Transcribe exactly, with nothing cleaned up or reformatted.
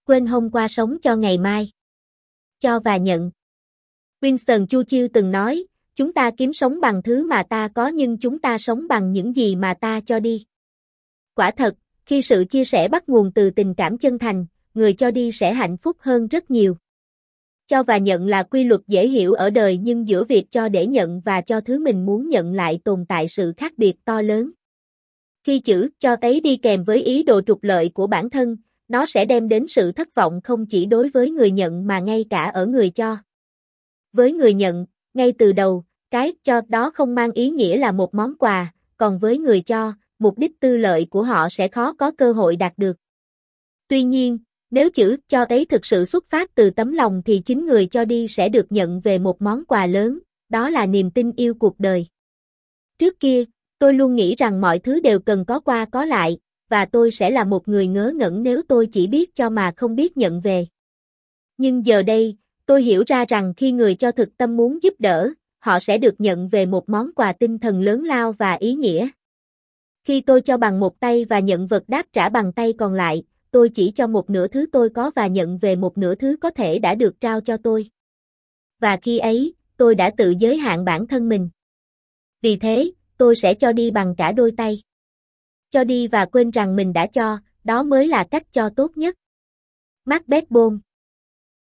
quên hôm qua sống cho ngày mai. Cho và nhận. Winston Churchill từng nói, chúng ta kiếm sống bằng thứ mà ta có nhưng chúng ta sống bằng những gì mà ta cho đi. Quả thật, khi sự chia sẻ bắt nguồn từ tình cảm chân thành, người cho đi sẽ hạnh phúc hơn rất nhiều. Cho và nhận là quy luật dễ hiểu ở đời nhưng giữa việc cho để nhận và cho thứ mình muốn nhận lại tồn tại sự khác biệt to lớn. Khi chữ cho ấy đi kèm với ý đồ trục lợi của bản thân, nó sẽ đem đến sự thất vọng không chỉ đối với người nhận mà ngay cả ở người cho. Với người nhận, ngay từ đầu, cái cho đó không mang ý nghĩa là một món quà, còn với người cho, mục đích tư lợi của họ sẽ khó có cơ hội đạt được. Tuy nhiên, nếu chữ cho ấy thực sự xuất phát từ tấm lòng thì chính người cho đi sẽ được nhận về một món quà lớn, đó là niềm tin yêu cuộc đời. Trước kia, tôi luôn nghĩ rằng mọi thứ đều cần có qua có lại, và tôi sẽ là một người ngớ ngẩn nếu tôi chỉ biết cho mà không biết nhận về. Nhưng giờ đây, tôi hiểu ra rằng khi người cho thực tâm muốn giúp đỡ, họ sẽ được nhận về một món quà tinh thần lớn lao và ý nghĩa. Khi tôi cho bằng một tay và nhận vật đáp trả bằng tay còn lại, tôi chỉ cho một nửa thứ tôi có và nhận về một nửa thứ có thể đã được trao cho tôi. Và khi ấy, tôi đã tự giới hạn bản thân mình. Vì thế, tôi sẽ cho đi bằng cả đôi tay. Cho đi và quên rằng mình đã cho, đó mới là cách cho tốt nhất. Macbeth Bone